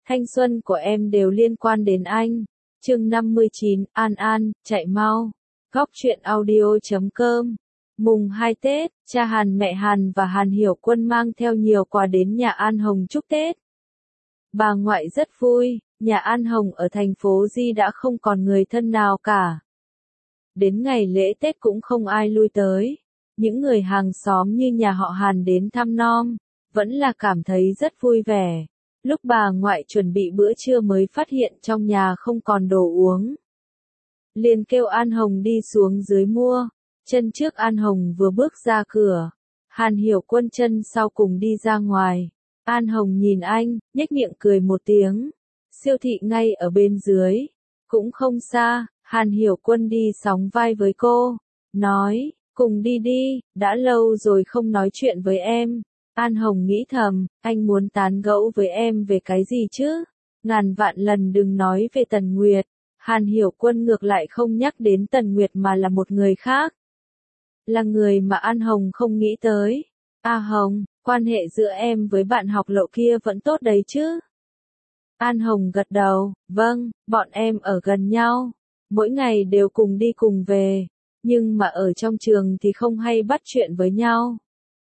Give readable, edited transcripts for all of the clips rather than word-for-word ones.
Thanh xuân của em đều liên quan đến anh. Chương 59, An An, chạy mau. Góc truyện audio.com. Mùng 2 Tết, cha Hàn, mẹ Hàn và Hàn Hiểu Quân mang theo nhiều quà đến nhà An Hồng chúc Tết. Bà ngoại rất vui, nhà An Hồng ở thành phố Di đã không còn người thân nào cả. Đến ngày lễ Tết cũng không ai lui tới. Những người hàng xóm như nhà họ Hàn đến thăm nom, vẫn là cảm thấy rất vui vẻ. Lúc bà ngoại chuẩn bị bữa trưa mới phát hiện trong nhà không còn đồ uống. Liền kêu An Hồng đi xuống dưới mua. Chân trước An Hồng vừa bước ra cửa. Hàn Hiểu Quân chân sau cùng đi ra ngoài. An Hồng nhìn anh, nhếch miệng cười một tiếng. Siêu thị ngay ở bên dưới. Cũng không xa, Hàn Hiểu Quân đi sóng vai với cô. Nói, cùng đi đi, đã lâu rồi không nói chuyện với em. An Hồng nghĩ thầm, anh muốn tán gẫu với em về cái gì chứ? Ngàn vạn lần đừng nói về Tần Nguyệt. Hàn Hiểu Quân ngược lại không nhắc đến Tần Nguyệt mà là một người khác. Là người mà An Hồng không nghĩ tới. A Hồng, quan hệ giữa em với bạn học Lộ kia vẫn tốt đấy chứ? An Hồng gật đầu, vâng, bọn em ở gần nhau. Mỗi ngày đều cùng đi cùng về. Nhưng mà ở trong trường thì không hay bắt chuyện với nhau.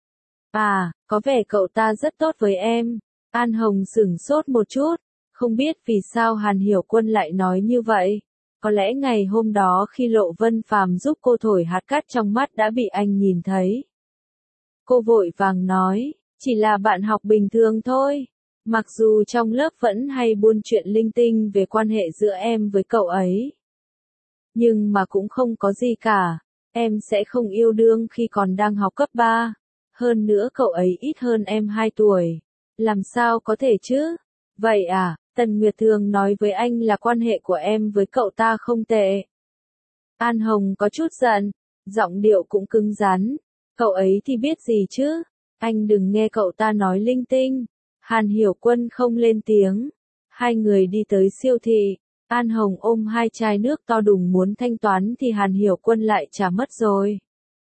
À, có vẻ cậu ta rất tốt với em. An Hồng sửng sốt một chút, không biết vì sao Hàn Hiểu Quân lại nói như vậy. Có lẽ ngày hôm đó khi Lộ Vân Phàm giúp cô thổi hạt cát trong mắt đã bị anh nhìn thấy. Cô vội vàng nói, chỉ là bạn học bình thường thôi. Mặc dù trong lớp vẫn hay buôn chuyện linh tinh về quan hệ giữa em với cậu ấy. Nhưng mà cũng không có gì cả. Em sẽ không yêu đương khi còn đang học cấp 3. Hơn nữa cậu ấy ít hơn em 2 tuổi. Làm sao có thể chứ? Vậy à, Tần Nguyệt thường nói với anh là quan hệ của em với cậu ta không tệ. An Hồng có chút giận, giọng điệu cũng cứng rắn. Cậu ấy thì biết gì chứ? Anh đừng nghe cậu ta nói linh tinh. Hàn Hiểu Quân không lên tiếng. Hai người đi tới siêu thị. An Hồng ôm 2 chai nước to đùng muốn thanh toán thì Hàn Hiểu Quân lại trả mất rồi.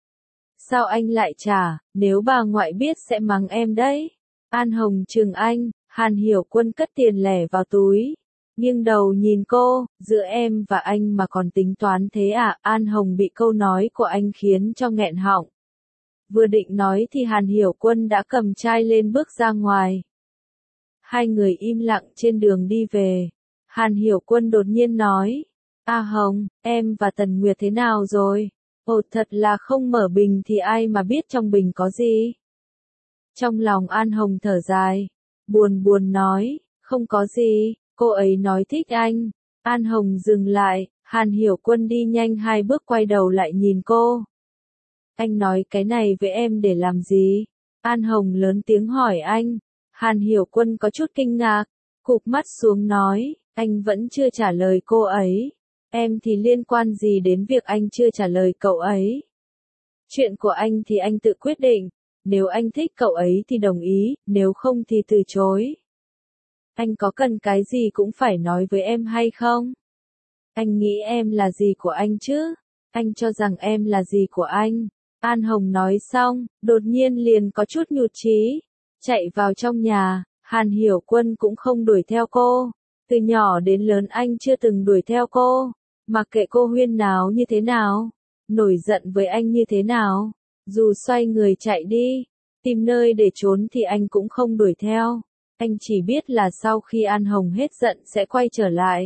Sao anh lại trả, nếu bà ngoại biết sẽ mắng em đấy. An Hồng trừng anh, Hàn Hiểu Quân cất tiền lẻ vào túi. Nhưng đầu nhìn cô, giữa em và anh mà còn tính toán thế à? An Hồng bị câu nói của anh khiến cho nghẹn họng. Vừa định nói thì Hàn Hiểu Quân đã cầm chai lên bước ra ngoài. Hai người im lặng trên đường đi về. Hàn Hiểu Quân đột nhiên nói, A Hồng, em và Tần Nguyệt thế nào rồi? Ồ, thật là không mở bình thì ai mà biết trong bình có gì? Trong lòng An Hồng thở dài, buồn buồn nói, không có gì, cô ấy nói thích anh. An Hồng dừng lại, Hàn Hiểu Quân đi nhanh 2 bước quay đầu lại nhìn cô. Anh nói cái này với em để làm gì? An Hồng lớn tiếng hỏi anh. Hàn Hiểu Quân có chút kinh ngạc, cụp mắt xuống nói, anh vẫn chưa trả lời cô ấy. Em thì liên quan gì đến việc anh chưa trả lời cậu ấy? Chuyện của anh thì anh tự quyết định. Nếu anh thích cậu ấy thì đồng ý, nếu không thì từ chối. Anh có cần cái gì cũng phải nói với em hay không? Anh nghĩ em là gì của anh chứ? Anh cho rằng em là gì của anh? An Hồng nói xong, đột nhiên liền có chút nhụt chí. Chạy vào trong nhà, Hàn Hiểu Quân cũng không đuổi theo cô. Từ nhỏ đến lớn anh chưa từng đuổi theo cô. Mặc kệ cô huyên náo như thế nào, nổi giận với anh như thế nào, dù xoay người chạy đi, tìm nơi để trốn thì anh cũng không đuổi theo. Anh chỉ biết là sau khi An Hồng hết giận sẽ quay trở lại.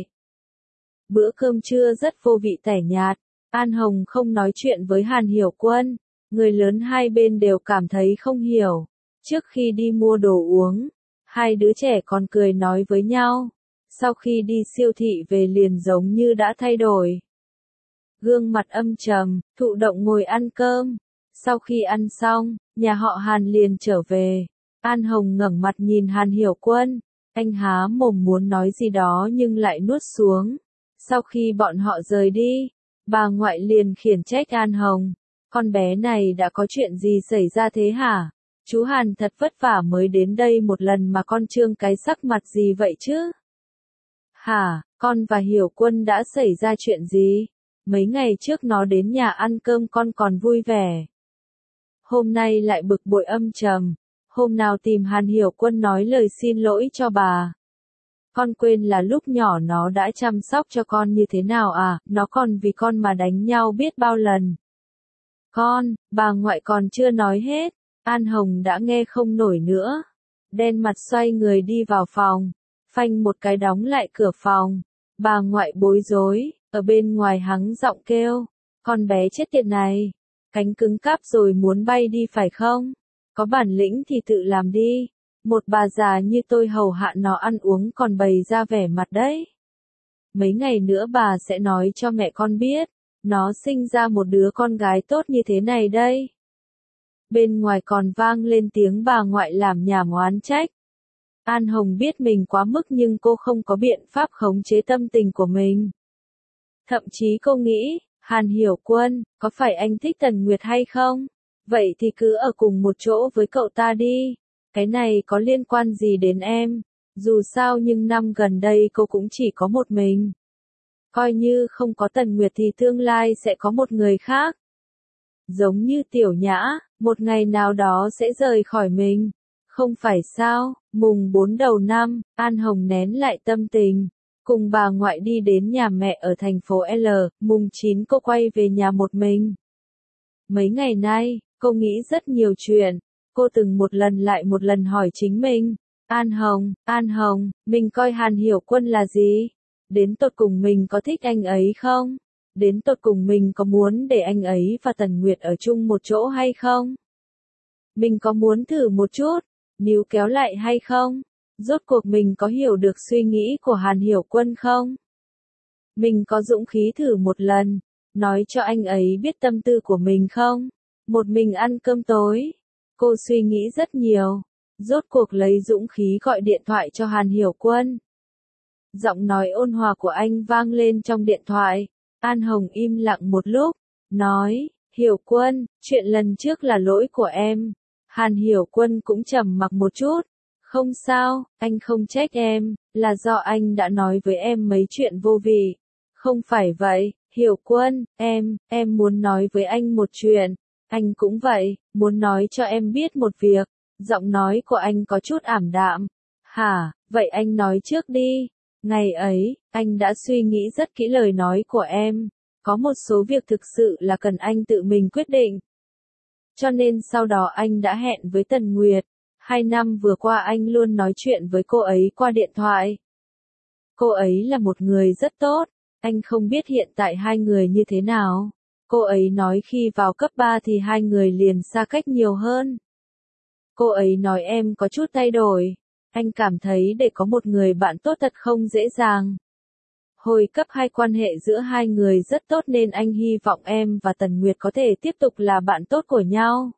Bữa cơm trưa rất vô vị tẻ nhạt. An Hồng không nói chuyện với Hàn Hiểu Quân. Người lớn hai bên đều cảm thấy không hiểu. Trước khi đi mua đồ uống, hai đứa trẻ còn cười nói với nhau. Sau khi đi siêu thị về liền giống như đã thay đổi. Gương mặt âm trầm, thụ động ngồi ăn cơm. Sau khi ăn xong, nhà họ Hàn liền trở về. An Hồng ngẩng mặt nhìn Hàn Hiểu Quân. Anh há mồm muốn nói gì đó nhưng lại nuốt xuống. Sau khi bọn họ rời đi, bà ngoại liền khiển trách An Hồng. Con bé này đã có chuyện gì xảy ra thế hả? Chú Hàn thật vất vả mới đến đây một lần mà con trương cái sắc mặt gì vậy chứ? Hả, con và Hiểu Quân đã xảy ra chuyện gì? Mấy ngày trước nó đến nhà ăn cơm con còn vui vẻ. Hôm nay lại bực bội âm trầm. Hôm nào tìm Hàn Hiểu Quân nói lời xin lỗi cho bà. Con quên là lúc nhỏ nó đã chăm sóc cho con như thế nào à, nó còn vì con mà đánh nhau biết bao lần. Bà ngoại còn chưa nói hết, An Hồng đã nghe không nổi nữa. Đen mặt xoay người đi vào phòng, phanh một cái đóng lại cửa phòng. Bà ngoại bối rối, ở bên ngoài hắng giọng kêu, con bé chết tiệt này, cánh cứng cáp rồi muốn bay đi phải không? Có bản lĩnh thì tự làm đi. Một bà già như tôi hầu hạ nó ăn uống còn bày ra vẻ mặt đấy. Mấy ngày nữa bà sẽ nói cho mẹ con biết, nó sinh ra một đứa con gái tốt như thế này đây. Bên ngoài còn vang lên tiếng bà ngoại làm nhảm oán trách. An Hồng biết mình quá mức nhưng cô không có biện pháp khống chế tâm tình của mình. Thậm chí cô nghĩ, Hàn Hiểu Quân, có phải anh thích Tần Nguyệt hay không? Vậy thì cứ ở cùng một chỗ với cậu ta đi. Cái này có liên quan gì đến em? Dù sao nhưng năm gần đây cô cũng chỉ có một mình. Coi như không có Tần Nguyệt thì tương lai sẽ có một người khác. Giống như Tiểu Nhã, một ngày nào đó sẽ rời khỏi mình. Không phải sao, mùng 4 đầu năm, An Hồng nén lại tâm tình. Cùng bà ngoại đi đến nhà mẹ ở thành phố L, mùng 9 cô quay về nhà một mình. Mấy ngày nay, cô nghĩ rất nhiều chuyện. Cô từng một lần lại một lần hỏi chính mình. An Hồng, mình coi Hàn Hiểu Quân là gì? Đến tột cùng mình có thích anh ấy không? Đến tột cùng mình có muốn để anh ấy và Tần Nguyệt ở chung một chỗ hay không? Mình có muốn thử một chút, níu kéo lại hay không? Rốt cuộc mình có hiểu được suy nghĩ của Hàn Hiểu Quân không? Mình có dũng khí thử một lần, nói cho anh ấy biết tâm tư của mình không? Một mình ăn cơm tối. Cô suy nghĩ rất nhiều. Rốt cuộc lấy dũng khí gọi điện thoại cho Hàn Hiểu Quân. Giọng nói ôn hòa của anh vang lên trong điện thoại. An Hồng im lặng một lúc, nói, Hiểu Quân, chuyện lần trước là lỗi của em. Hàn Hiểu Quân cũng trầm mặc một chút. Không sao, anh không trách em, là do anh đã nói với em mấy chuyện vô vị. Không phải vậy, Hiểu Quân, em muốn nói với anh một chuyện. Anh cũng vậy, muốn nói cho em biết một việc. Giọng nói của anh có chút ảm đạm. Hả, vậy anh nói trước đi. Ngày ấy, anh đã suy nghĩ rất kỹ lời nói của em. Có một số việc thực sự là cần anh tự mình quyết định. Cho nên sau đó anh đã hẹn với Tần Nguyệt. 2 năm vừa qua anh luôn nói chuyện với cô ấy qua điện thoại. Cô ấy là một người rất tốt. Anh không biết hiện tại hai người như thế nào. Cô ấy nói khi vào cấp 3 thì hai người liền xa cách nhiều hơn. Cô ấy nói em có chút thay đổi. Anh cảm thấy để có một người bạn tốt thật không dễ dàng. Hồi cấp 2 quan hệ giữa hai người rất tốt nên anh hy vọng em và Tần Nguyệt có thể tiếp tục là bạn tốt của nhau.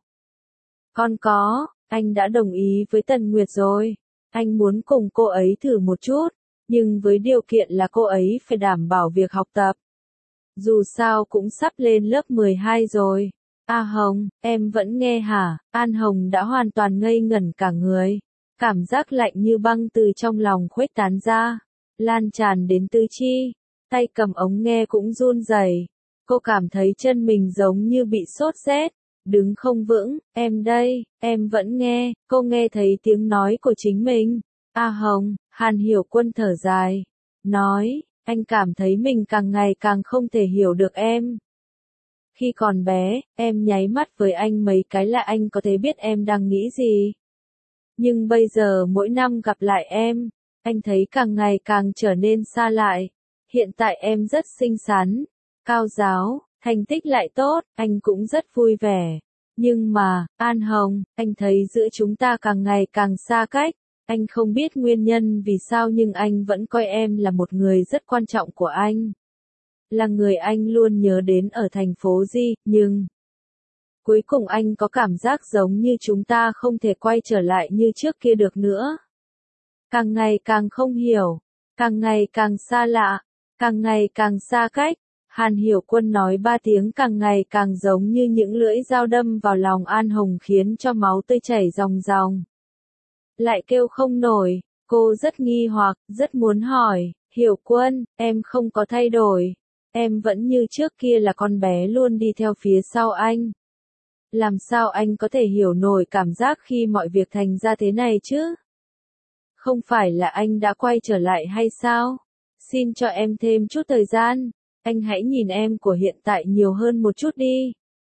Anh đã đồng ý với Tần Nguyệt rồi. Anh muốn cùng cô ấy thử một chút, nhưng với điều kiện là cô ấy phải đảm bảo việc học tập. Dù sao cũng sắp lên lớp 12 rồi. A Hồng, em vẫn nghe hả? An Hồng đã hoàn toàn ngây ngẩn cả người. Cảm giác lạnh như băng từ trong lòng khuếch tán ra, lan tràn đến tứ chi. Tay cầm ống nghe cũng run rẩy. Cô cảm thấy chân mình giống như bị sốt rét, đứng không vững. Em đây, em vẫn nghe. Cô nghe thấy tiếng nói của chính mình. A Hồng, Hàn Hiểu Quân thở dài, nói, anh cảm thấy mình càng ngày càng không thể hiểu được em. Khi còn bé, em nháy mắt với anh mấy cái là anh có thể biết em đang nghĩ gì. Nhưng bây giờ mỗi năm gặp lại em, anh thấy càng ngày càng trở nên xa lại. Hiện tại em rất xinh xắn, cao ráo, thành tích lại tốt, anh cũng rất vui vẻ. Nhưng mà, An Hồng, anh thấy giữa chúng ta càng ngày càng xa cách. Anh không biết nguyên nhân vì sao nhưng anh vẫn coi em là một người rất quan trọng của anh. Là người anh luôn nhớ đến ở thành phố Di, nhưng cuối cùng anh có cảm giác giống như chúng ta không thể quay trở lại như trước kia được nữa. Càng ngày càng không hiểu, càng ngày càng xa lạ, càng ngày càng xa cách. Hàn Hiểu Quân nói 3 tiếng càng ngày càng giống như những lưỡi dao đâm vào lòng An Hồng khiến cho máu tươi chảy ròng ròng. Lại kêu không nổi, cô rất nghi hoặc, rất muốn hỏi, Hiểu Quân, em không có thay đổi. Em vẫn như trước kia là con bé luôn đi theo phía sau anh. Làm sao anh có thể hiểu nổi cảm giác khi mọi việc thành ra thế này chứ? Không phải là anh đã quay trở lại hay sao? Xin cho em thêm chút thời gian. Anh hãy nhìn em của hiện tại nhiều hơn một chút đi.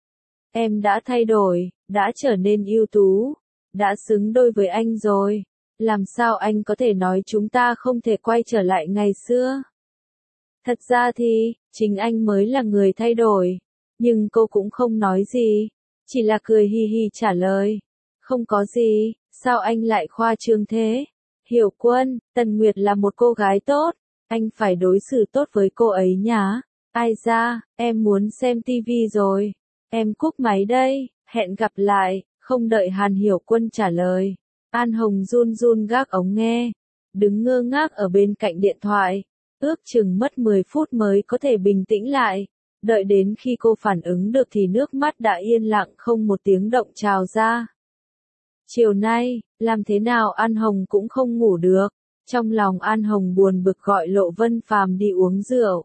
Em đã thay đổi, đã trở nên ưu tú, đã xứng đôi với anh rồi. Làm sao anh có thể nói chúng ta không thể quay trở lại ngày xưa? Thật ra thì, chính anh mới là người thay đổi. Nhưng cô cũng không nói gì, chỉ là cười hi hi trả lời. Không có gì, sao anh lại khoa trương thế? Hiểu Quân, Tần Nguyệt là một cô gái tốt, anh phải đối xử tốt với cô ấy nhá. Ai ra, em muốn xem tivi rồi. Em cúp máy đây, hẹn gặp lại, không đợi Hàn Hiểu Quân trả lời. An Hồng run run gác ống nghe, đứng ngơ ngác ở bên cạnh điện thoại, ước chừng mất 10 phút mới có thể bình tĩnh lại. Đợi đến khi cô phản ứng được thì nước mắt đã yên lặng không một tiếng động trào ra. Chiều nay, làm thế nào An Hồng cũng không ngủ được. Trong lòng An Hồng buồn bực gọi Lộ Vân Phàm đi uống rượu.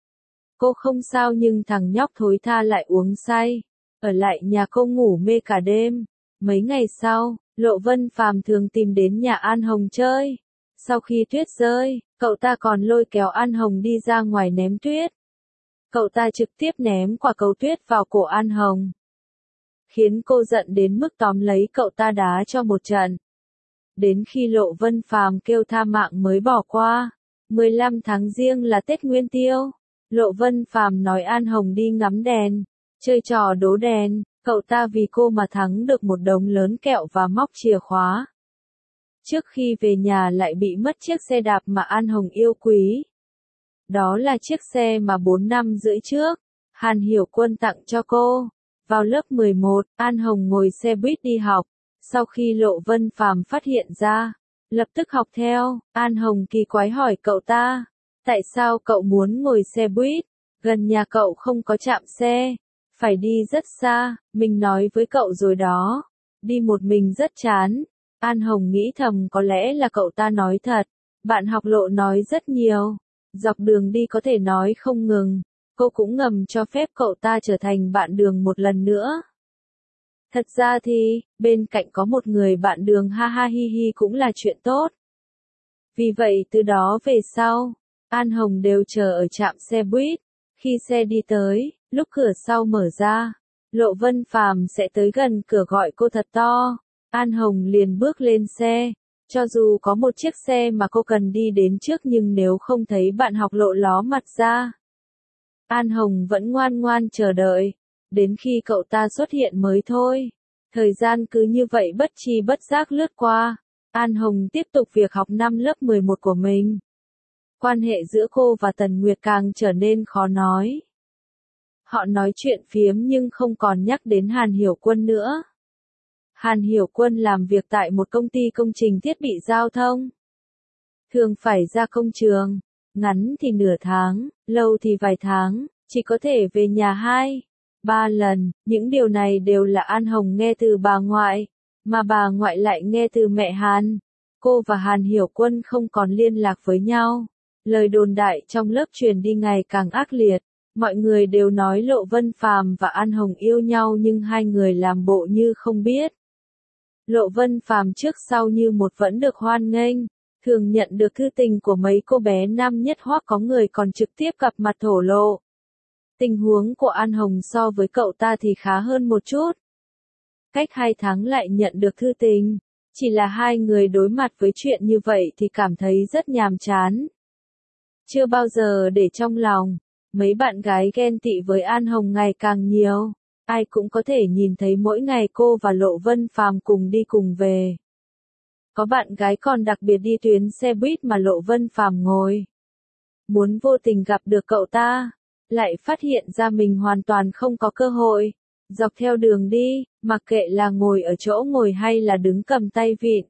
Cô không sao nhưng thằng nhóc thối tha lại uống say, ở lại nhà cô ngủ mê cả đêm. Mấy ngày sau, Lộ Vân Phàm thường tìm đến nhà An Hồng chơi. Sau khi tuyết rơi, cậu ta còn lôi kéo An Hồng đi ra ngoài ném tuyết. Cậu ta trực tiếp ném quả cầu tuyết vào cổ An Hồng, khiến cô giận đến mức tóm lấy cậu ta đá cho một trận. Đến khi Lộ Vân Phàm kêu tha mạng mới bỏ qua. 15 tháng Giêng là Tết Nguyên Tiêu. Lộ Vân Phàm nói An Hồng đi ngắm đèn, chơi trò đố đèn, cậu ta vì cô mà thắng được một đống lớn kẹo và móc chìa khóa. Trước khi về nhà lại bị mất chiếc xe đạp mà An Hồng yêu quý. Đó là chiếc xe mà 4 năm rưỡi trước, Hàn Hiểu Quân tặng cho cô. Vào lớp 11, An Hồng ngồi xe buýt đi học. Sau khi Lộ Vân Phàm phát hiện ra, lập tức học theo. An Hồng kỳ quái hỏi cậu ta, tại sao cậu muốn ngồi xe buýt? Gần nhà cậu không có trạm xe, phải đi rất xa, mình nói với cậu rồi đó. Đi một mình rất chán. An Hồng nghĩ thầm có lẽ là cậu ta nói thật. Bạn học Lộ nói rất nhiều, dọc đường đi có thể nói không ngừng. Cô cũng ngầm cho phép cậu ta trở thành bạn đường một lần nữa. Thật ra thì, bên cạnh có một người bạn đường ha ha hi hi cũng là chuyện tốt. Vì vậy từ đó về sau, An Hồng đều chờ ở trạm xe buýt. Khi xe đi tới, lúc cửa sau mở ra, Lộ Vân Phàm sẽ tới gần cửa gọi cô thật to. An Hồng liền bước lên xe. Cho dù có một chiếc xe mà cô cần đi đến trước nhưng nếu không thấy bạn học Lộ ló mặt ra, An Hồng vẫn ngoan ngoan chờ đợi, đến khi cậu ta xuất hiện mới thôi. Thời gian cứ như vậy bất tri bất giác lướt qua. An Hồng tiếp tục việc học năm lớp 11 của mình. Quan hệ giữa cô và Tần Nguyệt càng trở nên khó nói. Họ nói chuyện phiếm nhưng không còn nhắc đến Hàn Hiểu Quân nữa. Hàn Hiểu Quân làm việc tại một công ty công trình thiết bị giao thông. Thường phải ra công trường, ngắn thì nửa tháng, lâu thì vài tháng, chỉ có thể về nhà 2-3 lần. Những điều này đều là An Hồng nghe từ bà ngoại, mà bà ngoại lại nghe từ mẹ Hàn. Cô và Hàn Hiểu Quân không còn liên lạc với nhau. Lời đồn đại trong lớp truyền đi ngày càng ác liệt. Mọi người đều nói Lộ Vân Phàm và An Hồng yêu nhau nhưng hai người làm bộ như không biết. Lộ Vân Phàm trước sau như một vẫn được hoan nghênh, thường nhận được thư tình của mấy cô bé nam nhất hoặc có người còn trực tiếp gặp mặt thổ lộ. Tình huống của An Hồng so với cậu ta thì khá hơn một chút. Cách 2 tháng lại nhận được thư tình. Chỉ là hai người đối mặt với chuyện như vậy thì cảm thấy rất nhàm chán. Chưa bao giờ để trong lòng, mấy bạn gái ghen tị với An Hồng ngày càng nhiều. Ai cũng có thể nhìn thấy mỗi ngày cô và Lộ Vân Phàm cùng đi cùng về. Có bạn gái còn đặc biệt đi tuyến xe buýt mà Lộ Vân Phàm ngồi. Muốn vô tình gặp được cậu ta, lại phát hiện ra mình hoàn toàn không có cơ hội. Dọc theo đường đi, mặc kệ là ngồi ở chỗ ngồi hay là đứng cầm tay vịn,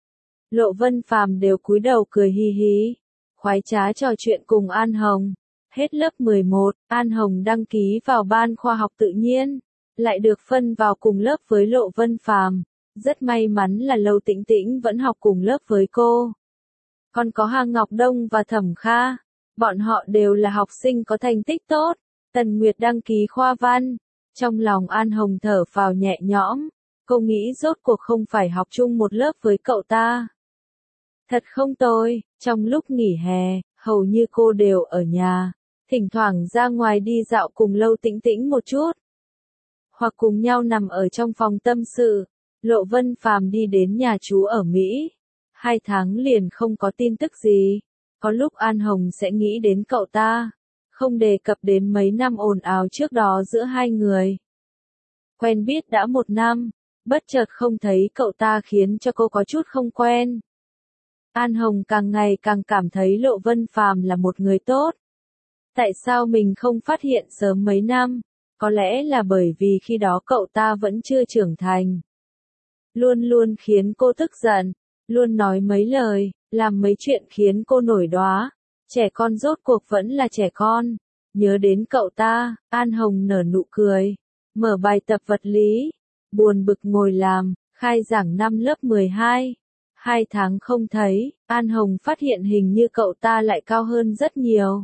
Lộ Vân Phàm đều cúi đầu cười hi hí, khoái trá trò chuyện cùng An Hồng. Hết lớp 11, An Hồng đăng ký vào ban khoa học tự nhiên, lại được phân vào cùng lớp với Lộ Vân Phàm. Rất may mắn là Lâu Tĩnh Tĩnh vẫn học cùng lớp với cô. Còn có Hà Ngọc Đông và Thẩm Kha, bọn họ đều là học sinh có thành tích tốt. Tần Nguyệt đăng ký khoa văn. Trong lòng An Hồng thở phào nhẹ nhõm, cô nghĩ rốt cuộc không phải học chung một lớp với cậu ta. Thật không tồi, trong lúc nghỉ hè, hầu như cô đều ở nhà, thỉnh thoảng ra ngoài đi dạo cùng Lâu Tĩnh Tĩnh một chút, hoặc cùng nhau nằm ở trong phòng tâm sự. Lộ Vân Phàm đi đến nhà chú ở Mỹ. 2 tháng liền không có tin tức gì. Có lúc An Hồng sẽ nghĩ đến cậu ta, không đề cập đến mấy năm ồn ào trước đó giữa hai người. Quen biết đã 1 năm, bất chợt không thấy cậu ta khiến cho cô có chút không quen. An Hồng càng ngày càng cảm thấy Lộ Vân Phàm là một người tốt. Tại sao mình không phát hiện sớm mấy năm? Có lẽ là bởi vì khi đó cậu ta vẫn chưa trưởng thành. Luôn luôn khiến cô tức giận, luôn nói mấy lời, làm mấy chuyện khiến cô nổi đoá. Trẻ con rốt cuộc vẫn là trẻ con. Nhớ đến cậu ta, An Hồng nở nụ cười, mở bài tập vật lý, buồn bực ngồi làm, khai giảng năm lớp 12. 2 tháng không thấy, An Hồng phát hiện hình như cậu ta lại cao hơn rất nhiều.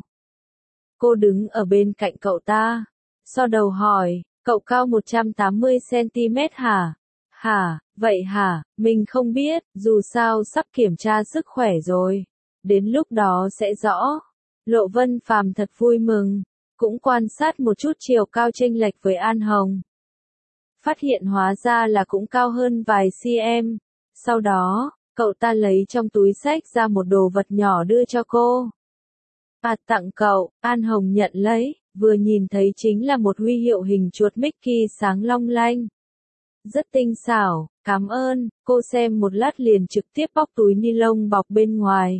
Cô đứng ở bên cạnh cậu ta, so đầu hỏi, cậu cao 180cm hả? Hả, vậy hả, mình không biết, dù sao sắp kiểm tra sức khỏe rồi. Đến lúc đó sẽ rõ. Lộ Vân Phàm thật vui mừng, cũng quan sát một chút chiều cao chênh lệch với An Hồng. Phát hiện hóa ra là cũng cao hơn vài cm. Sau đó, cậu ta lấy trong túi xách ra một đồ vật nhỏ đưa cho cô. Tặng cậu, An Hồng nhận lấy, vừa nhìn thấy chính là một huy hiệu hình chuột Mickey sáng long lanh. Rất tinh xảo, cảm ơn, cô xem một lát liền trực tiếp bóc túi ni lông bọc bên ngoài.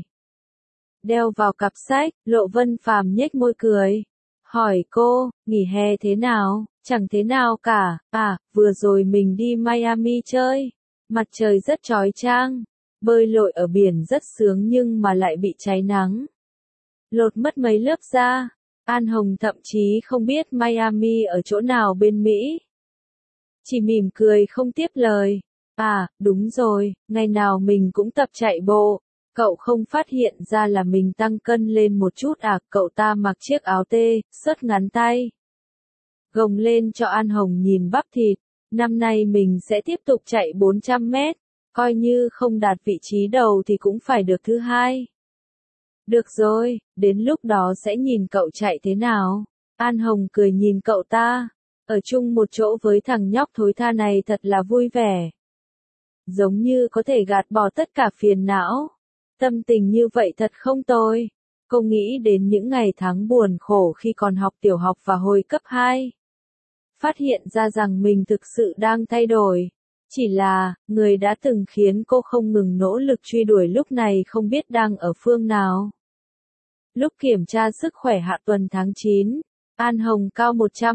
Đeo vào cặp sách, Lộ Vân Phàm nhếch môi cười. Hỏi cô, nghỉ hè thế nào? Chẳng thế nào cả, vừa rồi mình đi Miami chơi. Mặt trời rất chói chang, bơi lội ở biển rất sướng nhưng mà lại bị cháy nắng. Lột mất mấy lớp da. An Hồng thậm chí không biết Miami ở chỗ nào bên Mỹ. Chỉ mỉm cười không tiếp lời. Đúng rồi, ngày nào mình cũng tập chạy bộ. Cậu không phát hiện ra là mình tăng cân lên một chút cậu ta mặc chiếc áo tê, xớt ngắn tay. Gồng lên cho An Hồng nhìn bắp thịt. Năm nay mình sẽ tiếp tục chạy 400 mét. Coi như không đạt vị trí đầu thì cũng phải được thứ 2. Được rồi, đến lúc đó sẽ nhìn cậu chạy thế nào. An Hồng cười nhìn cậu ta. Ở chung một chỗ với thằng nhóc thối tha này thật là vui vẻ. Giống như có thể gạt bỏ tất cả phiền não. Tâm tình như vậy thật không tồi. Cô nghĩ đến những ngày tháng buồn khổ khi còn học tiểu học và hồi cấp 2. Phát hiện ra rằng mình thực sự đang thay đổi. Chỉ là, người đã từng khiến cô không ngừng nỗ lực truy đuổi lúc này không biết đang ở phương nào. Lúc kiểm tra sức khỏe hạ tuần tháng 9, An Hồng cao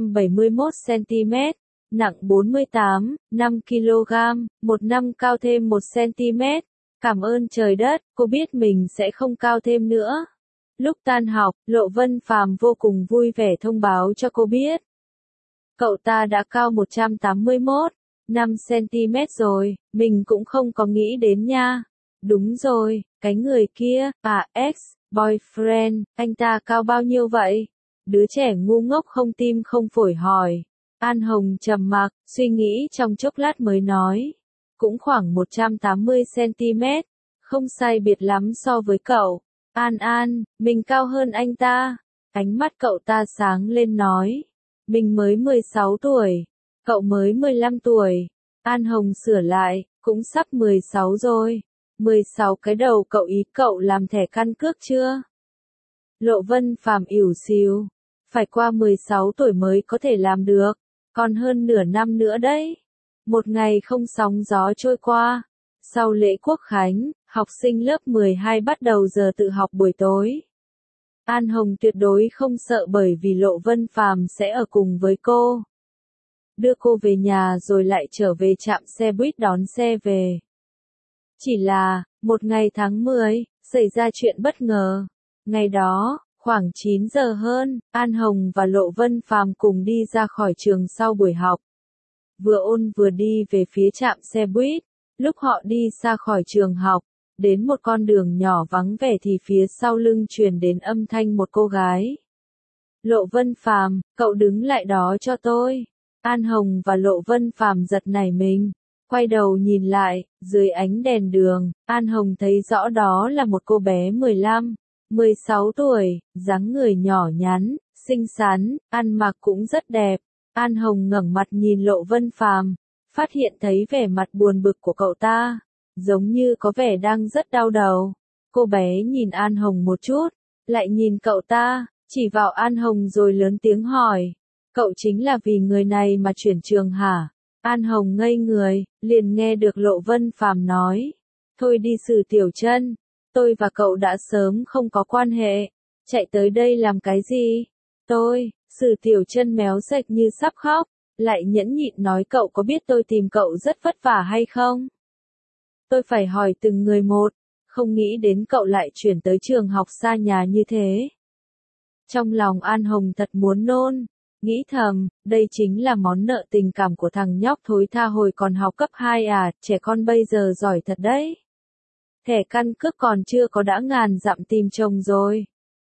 171cm, nặng 48, 5 kg, một năm cao thêm 1cm. Cảm ơn trời đất, cô biết mình sẽ không cao thêm nữa. Lúc tan học, Lộ Vân Phàm vô cùng vui vẻ thông báo cho cô biết. Cậu ta đã cao 181, 5cm rồi, mình cũng không có nghĩ đến nha. Đúng rồi, cái người kia, ex-boyfriend, anh ta cao bao nhiêu vậy? Đứa trẻ ngu ngốc không tim không phổi hỏi. An Hồng trầm mặc, suy nghĩ trong chốc lát mới nói. Cũng khoảng 180cm, không sai biệt lắm so với cậu. An, mình cao hơn anh ta. Ánh mắt cậu ta sáng lên nói. Mình mới 16 tuổi, cậu mới 15 tuổi. An Hồng sửa lại, cũng sắp 16 rồi. 16 cái đầu cậu ý cậu làm thẻ căn cước chưa? Lộ Vân Phàm ỉu xìu. Phải qua 16 tuổi mới có thể làm được. Còn hơn nửa năm nữa đấy. Một ngày không sóng gió trôi qua. Sau lễ quốc khánh, học sinh lớp 12 bắt đầu giờ tự học buổi tối. An Hồng tuyệt đối không sợ bởi vì Lộ Vân Phàm sẽ ở cùng với cô. Đưa cô về nhà rồi lại trở về trạm xe buýt đón xe về. Chỉ là, một ngày tháng 10, xảy ra chuyện bất ngờ. Ngày đó, khoảng 9 giờ hơn, An Hồng và Lộ Vân Phàm cùng đi ra khỏi trường sau buổi học. Vừa ôn vừa đi về phía trạm xe buýt. Lúc họ đi xa khỏi trường học, đến một con đường nhỏ vắng vẻ thì phía sau lưng truyền đến âm thanh một cô gái. Lộ Vân Phàm, cậu đứng lại đó cho tôi. An Hồng và Lộ Vân Phàm giật nảy mình. Quay đầu nhìn lại, dưới ánh đèn đường, An Hồng thấy rõ đó là một cô bé 15, 16 tuổi, dáng người nhỏ nhắn, xinh xắn, ăn mặc cũng rất đẹp. An Hồng ngẩng mặt nhìn Lộ Vân Phàm, phát hiện thấy vẻ mặt buồn bực của cậu ta, giống như có vẻ đang rất đau đầu. Cô bé nhìn An Hồng một chút, lại nhìn cậu ta, chỉ vào An Hồng rồi lớn tiếng hỏi, cậu chính là vì người này mà chuyển trường hả? An Hồng ngây người, liền nghe được Lộ Vân Phàm nói, thôi đi Sử Tiểu Chân, tôi và cậu đã sớm không có quan hệ, chạy tới đây làm cái gì? Sử Tiểu Chân méo sệch như sắp khóc, lại nhẫn nhịn nói cậu có biết tôi tìm cậu rất vất vả hay không? Tôi phải hỏi từng người một, không nghĩ đến cậu lại chuyển tới trường học xa nhà như thế. Trong lòng An Hồng thật muốn nôn, nghĩ thầm, đây chính là món nợ tình cảm của thằng nhóc thối tha hồi còn học cấp 2 à, trẻ con bây giờ giỏi thật đấy. Thẻ căn cước còn chưa có đã ngàn dặm tìm chồng rồi.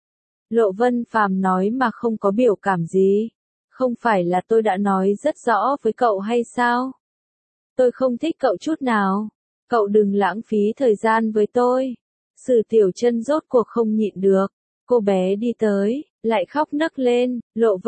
Lộ Vân Phàm nói mà không có biểu cảm gì. Không phải là tôi đã nói rất rõ với cậu hay sao? Tôi không thích cậu chút nào. Cậu đừng lãng phí thời gian với tôi. Sử Tiểu Chân rốt cuộc không nhịn được. Cô bé đi tới, lại khóc nấc lên, Lộ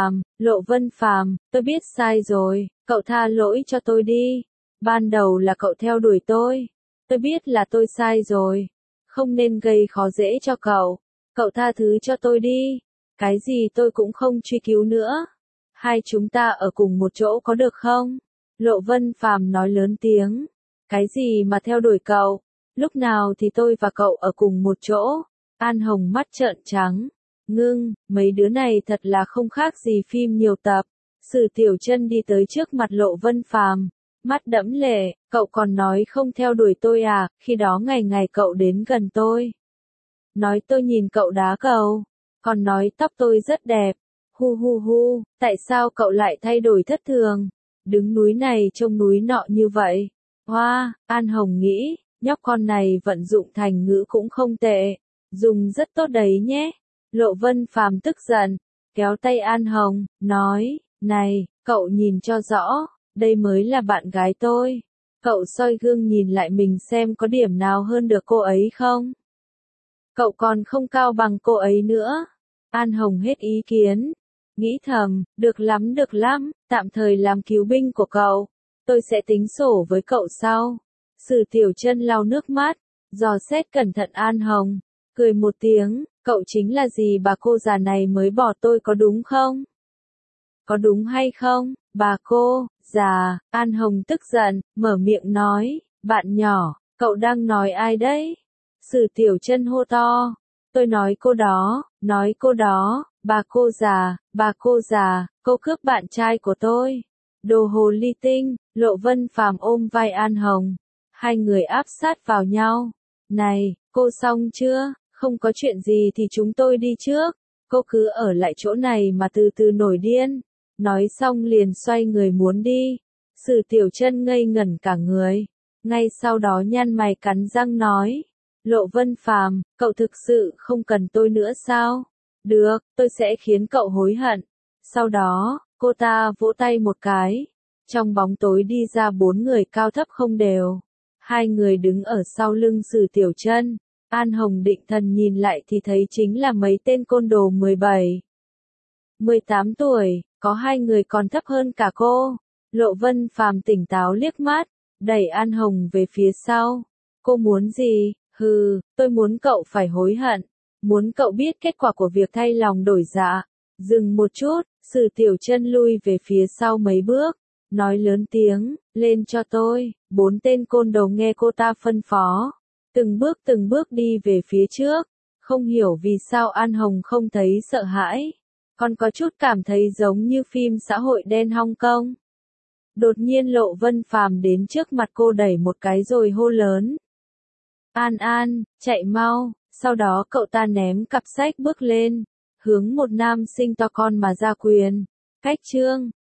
Vân Phàm, tôi biết sai rồi, cậu tha lỗi cho tôi đi. Ban đầu là cậu theo đuổi tôi biết là tôi sai rồi, không nên gây khó dễ cho cậu tha thứ cho tôi đi. Cái gì tôi cũng không truy cứu nữa. Hai chúng ta ở cùng một chỗ có được không? Lộ Vân Phàm nói lớn tiếng. Cái gì mà theo đuổi cậu? Lúc nào thì tôi và cậu ở cùng một chỗ? An Hồng mắt trợn trắng. Ngưng, mấy đứa này thật là không khác gì phim nhiều tập. Sử Tiểu Chân đi tới trước mặt Lộ Vân Phàm, mắt đẫm lệ, cậu còn nói không theo đuổi tôi à, khi đó ngày ngày cậu đến gần tôi. Nói tôi nhìn cậu đá cầu, còn nói tóc tôi rất đẹp. Hu hu hu, tại sao cậu lại thay đổi thất thường? Đứng núi này trông núi nọ như vậy. Hoa, An Hồng nghĩ, nhóc con này vận dụng thành ngữ cũng không tệ. Dùng rất tốt đấy nhé. Lộ Vân Phàm tức giận, kéo tay An Hồng, nói, này, cậu nhìn cho rõ, đây mới là bạn gái tôi. Cậu soi gương nhìn lại mình xem có điểm nào hơn được cô ấy không? Cậu còn không cao bằng cô ấy nữa. An Hồng hết ý kiến. Nghĩ thầm, được lắm, tạm thời làm cứu binh của cậu. Tôi sẽ tính sổ với cậu sau. Sử Tiểu Chân lau nước mắt, dò xét cẩn thận An Hồng, cười một tiếng, cậu chính là gì bà cô già này mới bỏ tôi có đúng không? Có đúng hay không, bà cô, già? An Hồng tức giận, mở miệng nói, bạn nhỏ, cậu đang nói ai đấy? Sử Tiểu Chân hô to, tôi nói cô đó, bà cô già, cô cướp bạn trai của tôi. Đồ hồ ly tinh. Lộ Vân Phàm ôm vai An Hồng, hai người áp sát vào nhau. Này, cô xong chưa? Không có chuyện gì thì chúng tôi đi trước. Cô cứ ở lại chỗ này mà từ từ nổi điên. Nói xong liền xoay người muốn đi. Sử Tiểu Chân ngây ngẩn cả người. Ngay sau đó nhăn mày cắn răng nói. Lộ Vân Phàm, cậu thực sự không cần tôi nữa sao? Được, tôi sẽ khiến cậu hối hận. Sau đó, cô ta vỗ tay một cái. Trong bóng tối đi ra 4 người cao thấp không đều. Hai người đứng ở sau lưng Sử Tiểu Chân. An Hồng định thần nhìn lại thì thấy chính là mấy tên côn đồ 17, 18 tuổi, có hai người còn thấp hơn cả cô. Lộ Vân Phàm tỉnh táo liếc mắt, đẩy An Hồng về phía sau. Cô muốn gì? Hừ, tôi muốn cậu phải hối hận. Muốn cậu biết kết quả của việc thay lòng đổi dạ. Dừng một chút, Sử Tiểu Chân lui về phía sau mấy bước, nói lớn tiếng, lên cho tôi. 4 tên côn đồ nghe cô ta phân phó, từng bước đi về phía trước. Không hiểu vì sao An Hồng không thấy sợ hãi, còn có chút cảm thấy giống như phim xã hội đen Hong Kong. Đột nhiên Lộ Vân Phàm đến trước mặt cô đẩy một cái rồi hô lớn. An An, chạy mau. Sau đó cậu ta ném cặp sách bước lên, hướng một nam sinh to con mà ra quyền. Cách chương